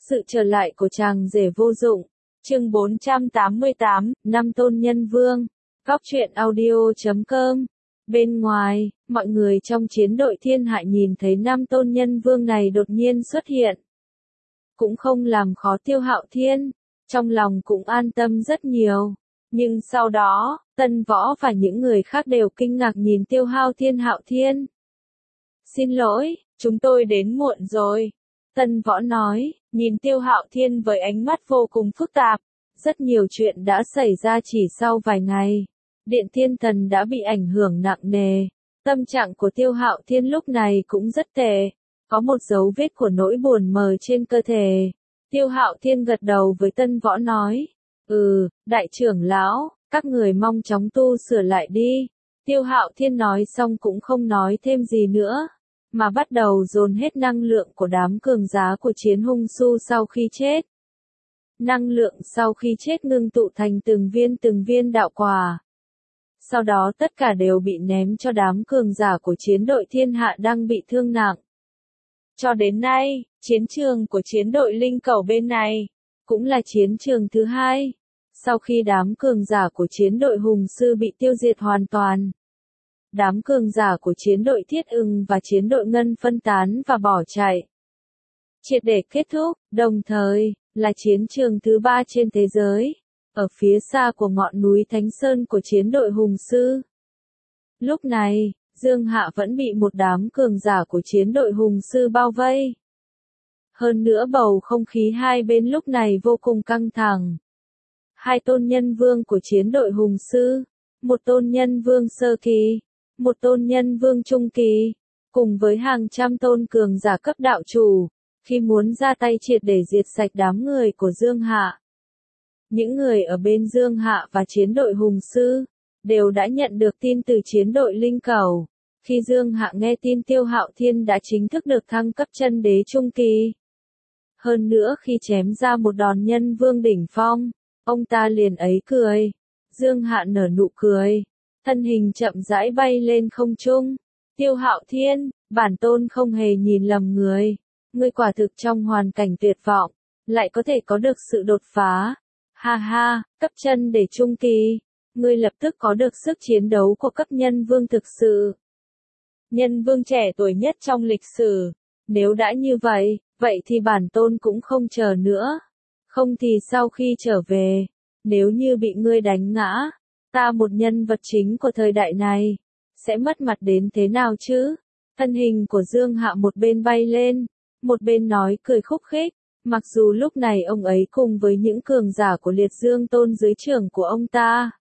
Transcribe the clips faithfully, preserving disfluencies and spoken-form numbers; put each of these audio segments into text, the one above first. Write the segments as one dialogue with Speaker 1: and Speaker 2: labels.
Speaker 1: Sự trở lại của chàng rể vô dụng. Chương bốn trăm tám mươi tám, năm tôn nhân vương. Góc truyện audio chấm com. Bên ngoài, mọi người trong chiến đội thiên hạ nhìn thấy năm tôn nhân vương này đột nhiên xuất hiện. Cũng không làm khó Tiêu Hạo Thiên, trong lòng cũng an tâm rất nhiều. Nhưng sau đó, Tân Võ và những người khác đều kinh ngạc nhìn Tiêu Hạo Thiên Hạo Thiên. Xin lỗi, chúng tôi đến muộn rồi. Tân Võ nói, nhìn Tiêu Hạo Thiên với ánh mắt vô cùng phức tạp. Rất nhiều chuyện đã xảy ra chỉ sau vài ngày. Điện Thiên Thần đã bị ảnh hưởng nặng nề. Tâm trạng của Tiêu Hạo Thiên lúc này cũng rất tệ. Có một dấu vết của nỗi buồn mờ trên cơ thể. Tiêu Hạo Thiên gật đầu với Tân Võ nói. Ừ, đại trưởng lão, các người mong chóng tu sửa lại đi. Tiêu Hạo Thiên nói xong cũng không nói thêm gì nữa. Mà bắt đầu dồn hết năng lượng của đám cường giá của chiến hung su sau khi chết. Năng lượng sau khi chết ngưng tụ thành từng viên từng viên đạo quả. Sau đó tất cả đều bị ném cho đám cường giả của chiến đội thiên hạ đang bị thương nặng. Cho đến nay, chiến trường của chiến đội linh cầu bên này, cũng là chiến trường thứ hai. Sau khi đám cường giả của chiến đội hùng sư bị tiêu diệt hoàn toàn. Đám cường giả của chiến đội thiết ưng và chiến đội ngân phân tán và bỏ chạy. Triệt để kết thúc, đồng thời, là chiến trường thứ ba trên thế giới. Ở phía xa của ngọn núi Thánh Sơn của chiến đội hùng sư. Lúc này, Dương Hạ vẫn bị một đám cường giả của chiến đội hùng sư bao vây. Hơn nữa bầu không khí hai bên lúc này vô cùng căng thẳng. Hai tôn nhân vương của chiến đội hùng sư, một tôn nhân vương sơ kỳ, một tôn nhân vương trung kỳ, cùng với hàng trăm tôn cường giả cấp đạo chủ, khi muốn ra tay triệt để diệt sạch đám người của Dương Hạ. Những người ở bên Dương Hạ và chiến đội hùng sư, đều đã nhận được tin từ chiến đội linh cầu. Khi Dương Hạ nghe tin Tiêu Hạo Thiên đã chính thức được thăng cấp chân đế trung kỳ. Hơn nữa khi chém ra một đòn nhân vương đỉnh phong, ông ta liền ấy cười. Dương Hạ nở nụ cười, thân hình chậm rãi bay lên không trung. Tiêu Hạo Thiên, bản tôn không hề nhìn lầm người. Ngươi quả thực trong hoàn cảnh tuyệt vọng, lại có thể có được sự đột phá. Ha ha, cấp chân để trung kỳ, ngươi lập tức có được sức chiến đấu của cấp nhân vương thực sự. Nhân vương trẻ tuổi nhất trong lịch sử. Nếu đã như vậy, vậy thì bản tôn cũng không chờ nữa. Không thì sau khi trở về, nếu như bị ngươi đánh ngã, ta một nhân vật chính của thời đại này, sẽ mất mặt đến thế nào chứ? Thân hình của Dương Hạ một bên bay lên, một bên nói cười khúc khích. Mặc dù lúc này ông ấy cùng với những cường giả của Liệt Dương Tôn dưới trưởng của ông ta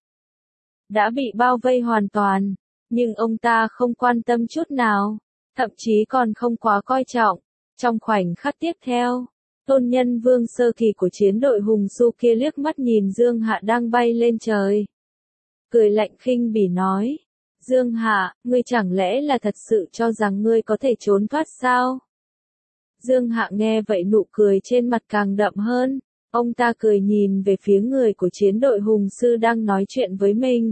Speaker 1: đã bị bao vây hoàn toàn, nhưng ông ta không quan tâm chút nào, thậm chí còn không quá coi trọng. Trong khoảnh khắc tiếp theo, tôn nhân vương sơ kỳ của chiến đội hùng su kia liếc mắt nhìn Dương Hạ đang bay lên trời. Cười lạnh khinh bỉ nói, Dương Hạ, ngươi chẳng lẽ là thật sự cho rằng ngươi có thể trốn thoát sao? Dương Hạ nghe vậy nụ cười trên mặt càng đậm hơn, ông ta cười nhìn về phía người của chiến đội hùng sư đang nói chuyện với mình.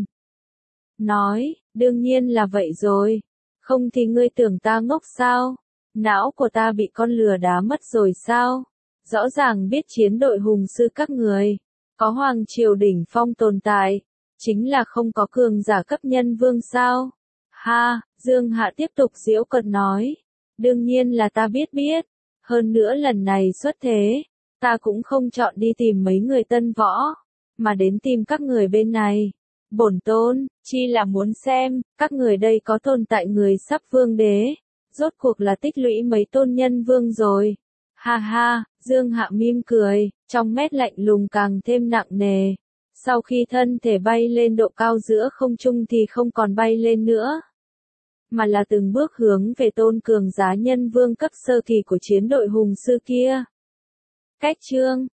Speaker 1: Nói, đương nhiên là vậy rồi, không thì ngươi tưởng ta ngốc sao? Não của ta bị con lừa đá mất rồi sao? Rõ ràng biết chiến đội hùng sư các người, có hoàng triều đỉnh phong tồn tại, chính là không có cường giả cấp nhân vương sao? Ha, Dương Hạ tiếp tục giễu cợt nói, đương nhiên là ta biết biết. Hơn nữa lần này xuất thế, ta cũng không chọn đi tìm mấy người Tân Võ, mà đến tìm các người bên này. Bổn tôn, chi là muốn xem, các người đây có tồn tại người sắp vương đế, rốt cuộc là tích lũy mấy tôn nhân vương rồi. Ha ha, Dương Hạ mỉm cười, trong mét lạnh lùng càng thêm nặng nề. Sau khi thân thể bay lên độ cao giữa không trung thì không còn bay lên nữa, mà là từng bước hướng về tôn cường giá nhân vương cấp sơ kỳ của chiến đội hùng sư kia. Cách chương